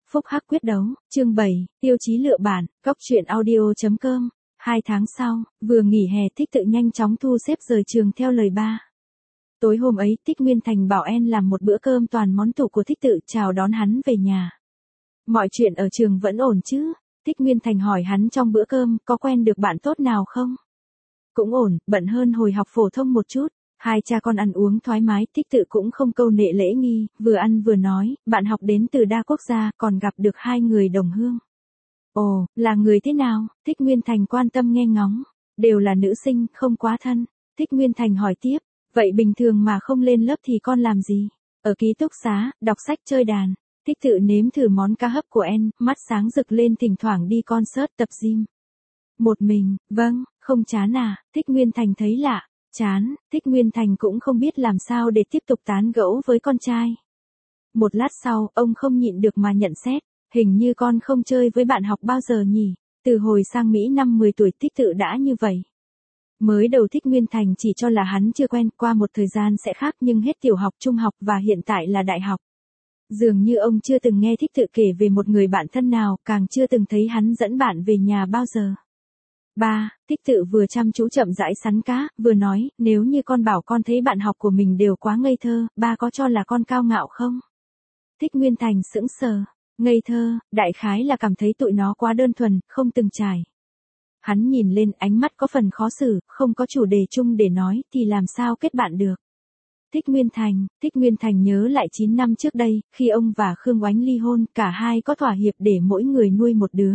Phúc Hắc quyết đấu, chương 7, tiêu chí lựa bản, Cóc truyện audio.com. 2 tháng sau, vừa nghỉ hè Thích Tự nhanh chóng thu xếp rời trường theo lời ba. Tối hôm ấy Thích Nguyên Thành bảo En làm một bữa cơm toàn món tủ của Thích Tự chào đón hắn về nhà. Mọi chuyện ở trường vẫn ổn chứ? Thích Nguyên Thành hỏi hắn trong bữa cơm, có quen được bạn tốt nào không? Cũng ổn, bận hơn hồi học phổ thông một chút. Hai cha con ăn uống thoải mái, Thích Tự cũng không câu nệ lễ nghi, vừa ăn vừa nói, bạn học đến từ đa quốc gia, còn gặp được 2 người đồng hương. Ồ, là người thế nào? Thích Nguyên Thành quan tâm nghe ngóng. Đều là nữ sinh, không quá thân. Thích Nguyên Thành hỏi tiếp, vậy bình thường mà không lên lớp thì con làm gì? Ở ký túc xá, đọc sách chơi đàn. Thích Tự nếm thử món cá hấp của En, mắt sáng rực lên, thỉnh thoảng đi concert tập gym. Một mình, vâng, không chán à? Thích Nguyên Thành thấy lạ. Chán, Thích Nguyên Thành cũng không biết làm sao để tiếp tục tán gẫu với con trai. Một lát sau, ông không nhịn được mà nhận xét, hình như con không chơi với bạn học bao giờ nhỉ, từ hồi sang Mỹ năm 10 tuổi Thích Tự đã như vậy. Mới đầu Thích Nguyên Thành chỉ cho là hắn chưa quen, qua một thời gian sẽ khác, nhưng hết tiểu học, trung học và hiện tại là đại học. Dường như ông chưa từng nghe Thích Tự kể về một người bạn thân nào, càng chưa từng thấy hắn dẫn bạn về nhà bao giờ. Ba, Thích Tự vừa chăm chú chậm rãi sắn cá, vừa nói, nếu như con bảo con thấy bạn học của mình đều quá ngây thơ, ba có cho là con cao ngạo không? Thích Nguyên Thành sững sờ, ngây thơ, đại khái là cảm thấy tụi nó quá đơn thuần, không từng trải. Hắn nhìn lên, ánh mắt có phần khó xử, không có chủ đề chung để nói, thì làm sao kết bạn được? Thích Nguyên Thành nhớ lại 9 năm trước đây, khi ông và Khương Oánh ly hôn, cả hai có thỏa hiệp để mỗi người nuôi một đứa.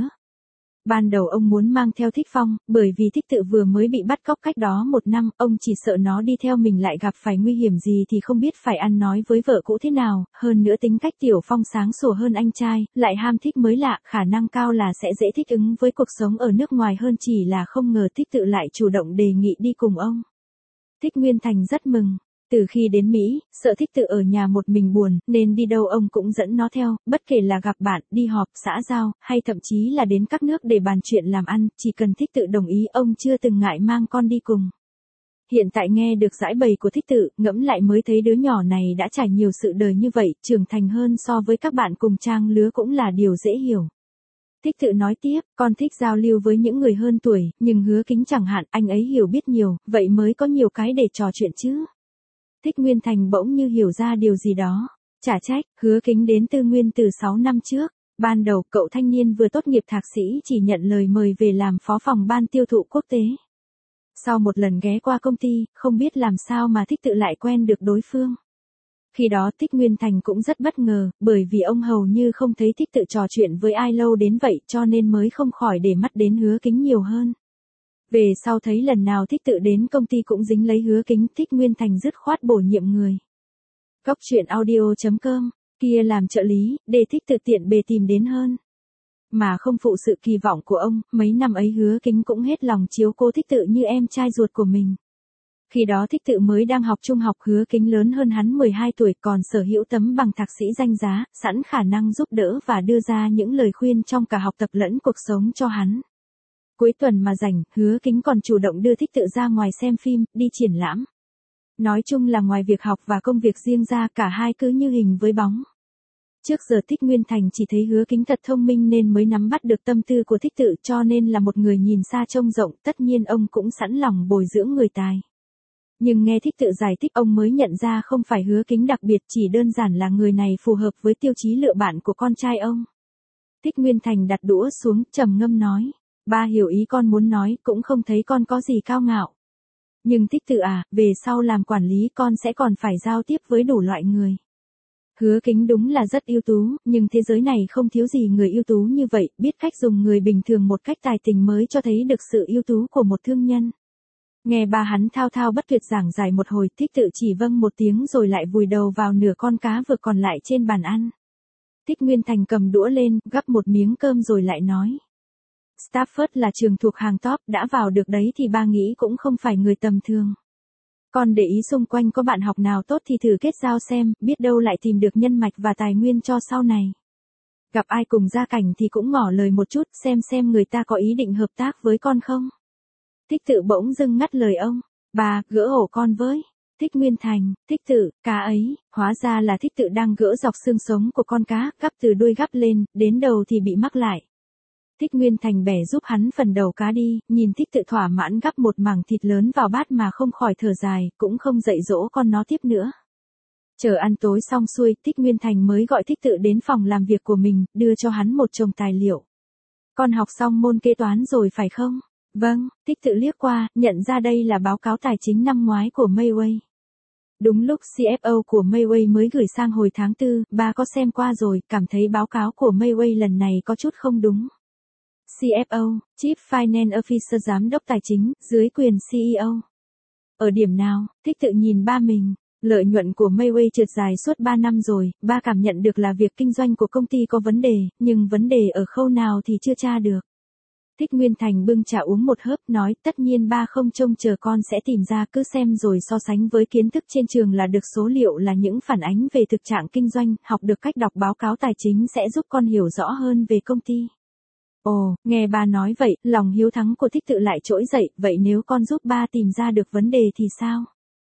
Ban đầu ông muốn mang theo Thích Phong, bởi vì Thích Tự vừa mới bị bắt cóc cách đó 1 năm, ông chỉ sợ nó đi theo mình lại gặp phải nguy hiểm gì thì không biết phải ăn nói với vợ cũ thế nào, hơn nữa tính cách Tiểu Phong sáng sủa hơn anh trai, lại ham thích mới lạ, khả năng cao là sẽ dễ thích ứng với cuộc sống ở nước ngoài hơn, chỉ là không ngờ Thích Tự lại chủ động đề nghị đi cùng ông. Thích Nguyên Thành rất mừng. Từ khi đến Mỹ, sợ Thích Tự ở nhà một mình buồn, nên đi đâu ông cũng dẫn nó theo, bất kể là gặp bạn, đi họp, xã giao, hay thậm chí là đến các nước để bàn chuyện làm ăn, chỉ cần Thích Tự đồng ý ông chưa từng ngại mang con đi cùng. Hiện tại nghe được giải bày của Thích Tự, ngẫm lại mới thấy đứa nhỏ này đã trải nhiều sự đời như vậy, trưởng thành hơn so với các bạn cùng trang lứa cũng là điều dễ hiểu. Thích Tự nói tiếp, con thích giao lưu với những người hơn tuổi, nhưng Hứa Kính chẳng hạn, anh ấy hiểu biết nhiều, vậy mới có nhiều cái để trò chuyện chứ. Thích Nguyên Thành bỗng như hiểu ra điều gì đó. Chả trách, Hứa Kính đến Tư Nguyên từ 6 năm trước. Ban đầu cậu thanh niên vừa tốt nghiệp thạc sĩ chỉ nhận lời mời về làm phó phòng ban tiêu thụ quốc tế. Sau một lần ghé qua công ty, không biết làm sao mà Thích Tự lại quen được đối phương. Khi đó Thích Nguyên Thành cũng rất bất ngờ, bởi vì ông hầu như không thấy Thích Tự trò chuyện với ai lâu đến vậy, cho nên mới không khỏi để mắt đến Hứa Kính nhiều hơn. Về sau thấy lần nào Thích Tự đến công ty cũng dính lấy Hứa Kính, Thích Nguyên Thành dứt khoát bổ nhiệm người. Cóc truyện audio.com, kia làm trợ lý, để Thích Tự tiện bề tìm đến hơn. Mà không phụ sự kỳ vọng của ông, mấy năm ấy Hứa Kính cũng hết lòng chiếu cố Thích Tự như em trai ruột của mình. Khi đó Thích Tự mới đang học trung học, Hứa Kính lớn hơn hắn 12 tuổi, còn sở hữu tấm bằng thạc sĩ danh giá, sẵn khả năng giúp đỡ và đưa ra những lời khuyên trong cả học tập lẫn cuộc sống cho hắn. Cuối tuần mà rảnh, Hứa Kính còn chủ động đưa Thích Tự ra ngoài xem phim, đi triển lãm. Nói chung là ngoài việc học và công việc riêng ra, cả hai cứ như hình với bóng. Trước giờ Thích Nguyên Thành chỉ thấy Hứa Kính thật thông minh nên mới nắm bắt được tâm tư của Thích Tự, cho nên là một người nhìn xa trông rộng, tất nhiên ông cũng sẵn lòng bồi dưỡng người tài. Nhưng nghe Thích Tự giải thích ông mới nhận ra không phải Hứa Kính đặc biệt, chỉ đơn giản là người này phù hợp với tiêu chí lựa bạn của con trai ông. Thích Nguyên Thành đặt đũa xuống, trầm ngâm nói. Ba hiểu ý con muốn nói, cũng không thấy con có gì cao ngạo. Nhưng Thích Tự à, về sau làm quản lý con sẽ còn phải giao tiếp với đủ loại người. Hứa Kính đúng là rất ưu tú, nhưng thế giới này không thiếu gì người ưu tú như vậy, biết cách dùng người bình thường một cách tài tình mới cho thấy được sự ưu tú của một thương nhân. Nghe ba hắn thao thao bất tuyệt giảng giải một hồi, Thích Tự chỉ vâng một tiếng rồi lại vùi đầu vào nửa con cá vừa còn lại trên bàn ăn. Thích Nguyên Thành cầm đũa lên, gắp một miếng cơm rồi lại nói. Stafford là trường thuộc hàng top, đã vào được đấy thì ba nghĩ cũng không phải người tầm thường. Con để ý xung quanh có bạn học nào tốt thì thử kết giao xem, biết đâu lại tìm được nhân mạch và tài nguyên cho sau này. Gặp ai cùng gia cảnh thì cũng ngỏ lời một chút, xem người ta có ý định hợp tác với con không. Thích Tự bỗng dưng ngắt lời ông. Bà, gỡ ổ con với. Thích Nguyên Thành, thích tự, cá ấy, hóa ra là thích tự đang gỡ dọc xương sống của con cá, gắp từ đuôi gắp lên, đến đầu thì bị mắc lại. Thích Nguyên Thành bẻ giúp hắn phần đầu cá đi, nhìn thích tự thỏa mãn gắp một mảng thịt lớn vào bát mà không khỏi thở dài, cũng không dạy dỗ con nó tiếp nữa. Chờ ăn tối xong xuôi, Thích Nguyên Thành mới gọi thích tự đến phòng làm việc của mình, đưa cho hắn một chồng tài liệu. Con học xong môn kế toán rồi phải không? Vâng, thích tự liếc qua, nhận ra đây là báo cáo tài chính năm ngoái của Mayway. Đúng lúc CFO của Mayway mới gửi sang hồi tháng 4, ba có xem qua rồi, cảm thấy báo cáo của Mayway lần này có chút không đúng. CFO, Chief Finance Officer giám đốc tài chính, dưới quyền CEO. Ở điểm nào, thích tự nhìn ba mình. Lợi nhuận của Mayway trượt dài suốt 3 năm rồi, ba cảm nhận được là việc kinh doanh của công ty có vấn đề, nhưng vấn đề ở khâu nào thì chưa tra được. Thích Nguyên Thành bưng trà uống một hớp nói, tất nhiên ba không trông chờ con sẽ tìm ra, cứ xem rồi so sánh với kiến thức trên trường là được, số liệu là những phản ánh về thực trạng kinh doanh, học được cách đọc báo cáo tài chính sẽ giúp con hiểu rõ hơn về công ty. Ồ, nghe ba nói vậy, lòng hiếu thắng của thích tự lại trỗi dậy, vậy nếu con giúp ba tìm ra được vấn đề thì sao?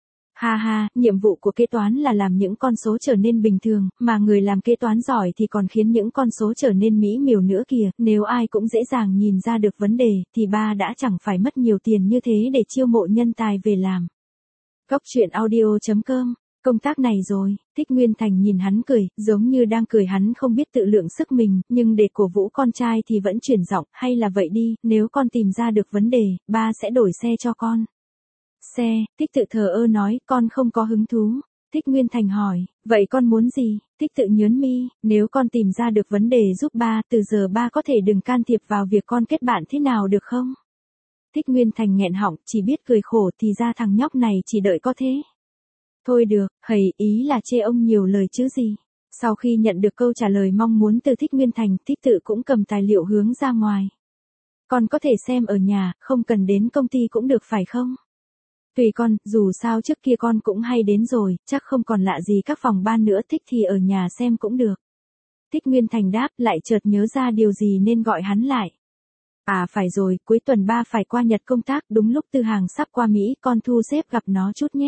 Ha ha, nhiệm vụ của kế toán là làm những con số trở nên bình thường, mà người làm kế toán giỏi thì còn khiến những con số trở nên mỹ miều nữa kìa, nếu ai cũng dễ dàng nhìn ra được vấn đề, thì ba đã chẳng phải mất nhiều tiền như thế để chiêu mộ nhân tài về làm. Góc truyện audio.com, công tác này rồi, Thích Nguyên Thành nhìn hắn cười, giống như đang cười hắn không biết tự lượng sức mình, nhưng để cổ vũ con trai thì vẫn chuyển giọng, hay là vậy đi, nếu con tìm ra được vấn đề, ba sẽ đổi xe cho con. Xe, Thích tự thờ ơ nói, con không có hứng thú. Thích Nguyên Thành hỏi, vậy con muốn gì? Thích tự nhớn mi, nếu con tìm ra được vấn đề giúp ba, từ giờ ba có thể đừng can thiệp vào việc con kết bạn thế nào được không? Thích Nguyên Thành nghẹn họng, chỉ biết cười khổ, thì ra thằng nhóc này chỉ đợi có thế. Thôi được, hầy, ý là chê ông nhiều lời chứ gì. Sau khi nhận được câu trả lời mong muốn từ Thích Nguyên Thành, Thích tự cũng cầm tài liệu hướng ra ngoài. Con có thể xem ở nhà, không cần đến công ty cũng được phải không? Tùy con, dù sao trước kia con cũng hay đến rồi, chắc không còn lạ gì các phòng ban nữa, thích thì ở nhà xem cũng được. Thích Nguyên Thành đáp, lại chợt nhớ ra điều gì nên gọi hắn lại. À phải rồi, cuối tuần ba phải qua Nhật công tác, đúng lúc Tư Hàng sắp qua Mỹ, con thu xếp gặp nó chút nhé.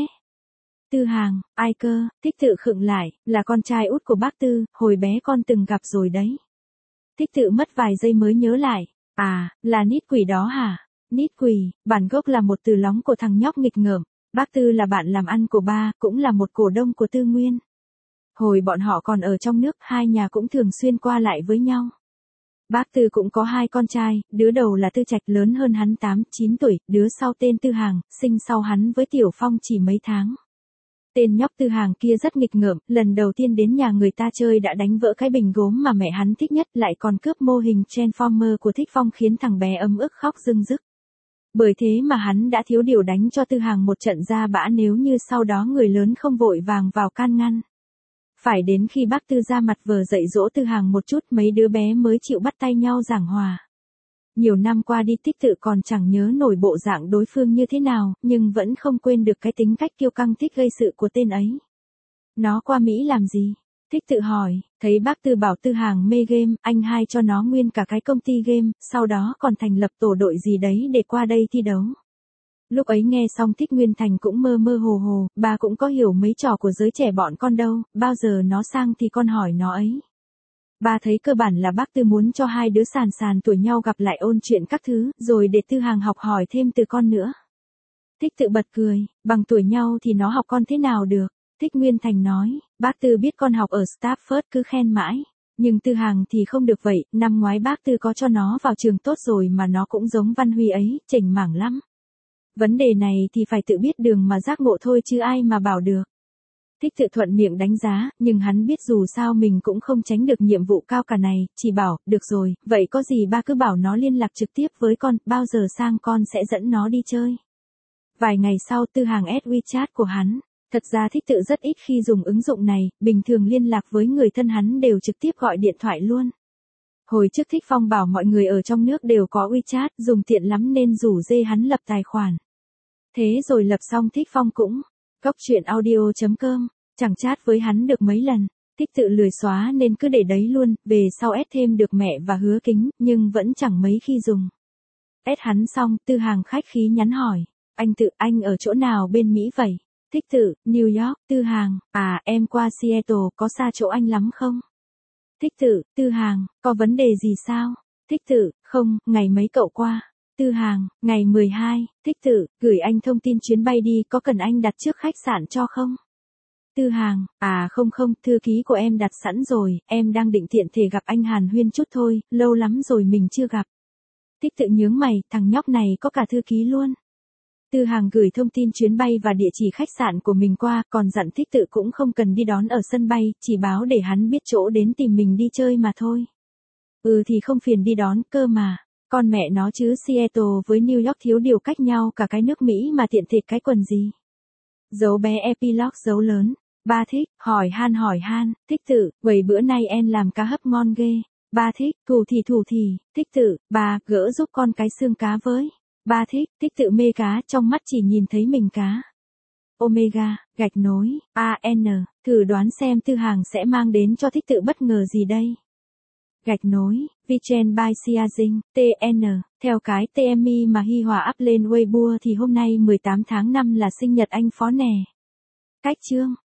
Tư Hàng, ai cơ? Thích tự khựng lại, là con trai út của bác Tư, hồi bé con từng gặp rồi đấy. Thích tự mất vài giây mới nhớ lại, à, là nít quỷ đó hả? Nít quỷ, bản gốc là một từ lóng của thằng nhóc nghịch ngợm, bác Tư là bạn làm ăn của ba, cũng là một cổ đông của Tư Nguyên. Hồi bọn họ còn ở trong nước, hai nhà cũng thường xuyên qua lại với nhau. Bác Tư cũng có hai con trai, đứa đầu là Tư Trạch lớn hơn hắn 8-9 tuổi, đứa sau tên Tư Hàng, sinh sau hắn với Tiểu Phong chỉ mấy tháng. Tên nhóc Tư Hàng kia rất nghịch ngợm, lần đầu tiên đến nhà người ta chơi đã đánh vỡ cái bình gốm mà mẹ hắn thích nhất, lại còn cướp mô hình Transformer của Thích Phong khiến thằng bé ấm ức khóc rưng rức. Bởi thế mà hắn đã thiếu điều đánh cho Tư Hàng một trận ra bã nếu như sau đó người lớn không vội vàng vào can ngăn. Phải đến khi bác Tư ra mặt vờ dạy dỗ Tư Hàng một chút, mấy đứa bé mới chịu bắt tay nhau giảng hòa. Nhiều năm qua đi Tích tự còn chẳng nhớ nổi bộ dạng đối phương như thế nào, nhưng vẫn không quên được cái tính cách kiêu căng thích gây sự của tên ấy. Nó qua Mỹ làm gì? Tích tự hỏi, thấy bác Tư bảo Tư Hàng mê game, anh hai cho nó nguyên cả cái công ty game, sau đó còn thành lập tổ đội gì đấy để qua đây thi đấu. Lúc ấy nghe xong Thích Nguyên Thành cũng mơ mơ hồ hồ, bà cũng có hiểu mấy trò của giới trẻ bọn con đâu, bao giờ nó sang thì con hỏi nó ấy. Bà thấy cơ bản là bác Tư muốn cho hai đứa sàn sàn tuổi nhau gặp lại ôn chuyện các thứ, rồi để Tư Hàng học hỏi thêm từ con nữa. Thích tự bật cười, bằng tuổi nhau thì nó học con thế nào được. Thích Nguyên Thành nói, bác Tư biết con học ở Stafford cứ khen mãi. Nhưng Tư Hàng thì không được vậy, năm ngoái bác Tư có cho nó vào trường tốt rồi mà nó cũng giống Văn Huy ấy, chểnh mảng lắm. Vấn đề này thì phải tự biết đường mà giác ngộ thôi chứ ai mà bảo được. Thích tự thuận miệng đánh giá, nhưng hắn biết dù sao mình cũng không tránh được nhiệm vụ cao cả này, chỉ bảo, được rồi, vậy có gì ba cứ bảo nó liên lạc trực tiếp với con, bao giờ sang con sẽ dẫn nó đi chơi. Vài ngày sau Tư Hàng add WeChat của hắn. Thật ra Thích tự rất ít khi dùng ứng dụng này, bình thường liên lạc với người thân hắn đều trực tiếp gọi điện thoại luôn. Hồi trước Thích Phong bảo mọi người ở trong nước đều có WeChat, dùng tiện lắm nên rủ dê hắn lập tài khoản. Thế rồi lập xong Thích Phong cũng, góc truyện audio.com, chẳng chat với hắn được mấy lần. Thích tự lười xóa nên cứ để đấy luôn, về sau add thêm được mẹ và Hứa Kính, nhưng vẫn chẳng mấy khi dùng. Add hắn xong, Tư Hàng khách khí nhắn hỏi, anh ở chỗ nào bên Mỹ vậy? Thích tự, New York, Tư Hàng, à em qua Seattle có xa chỗ anh lắm không? Thích tự, Tư Hàng, có vấn đề gì sao? Thích tự, không, ngày mấy cậu qua? Tư Hàng, ngày 12, Thích tự, gửi anh thông tin chuyến bay đi có cần anh đặt trước khách sạn cho không? Tư Hàng, à không không, thư ký của em đặt sẵn rồi, em đang định tiện thể gặp anh Hàn Huyên chút thôi, lâu lắm rồi mình chưa gặp. Thích tự nhướng mày, thằng nhóc này có cả thư ký luôn. Tư Hàng gửi thông tin chuyến bay và địa chỉ khách sạn của mình qua, còn dặn Thích tự cũng không cần đi đón ở sân bay, chỉ báo để hắn biết chỗ đến tìm mình đi chơi mà thôi. Ừ thì không phiền đi đón, cơ mà. Con mẹ nó chứ Seattle với New York thiếu điều cách nhau cả cái nước Mỹ mà tiện thể cái quần gì. Dấu bé epilogue dấu lớn. Ba thích, hỏi han, Thích tự, vậy bữa nay em làm cá hấp ngon ghê. Ba thích, thủ thì, Thích tự, bà, gỡ giúp con cái xương cá với. Ba thích, Thích tự mê cá, trong mắt chỉ nhìn thấy mình cá. Omega, gạch nối, AN, thử đoán xem Tư Hàng sẽ mang đến cho Thích tự bất ngờ gì đây. Gạch nối, Vichen by Siazing, TN, theo cái TMI mà Hi Hòa up lên Weibo thì hôm nay 18 tháng 5 là sinh nhật anh Phó nè. Cách chương.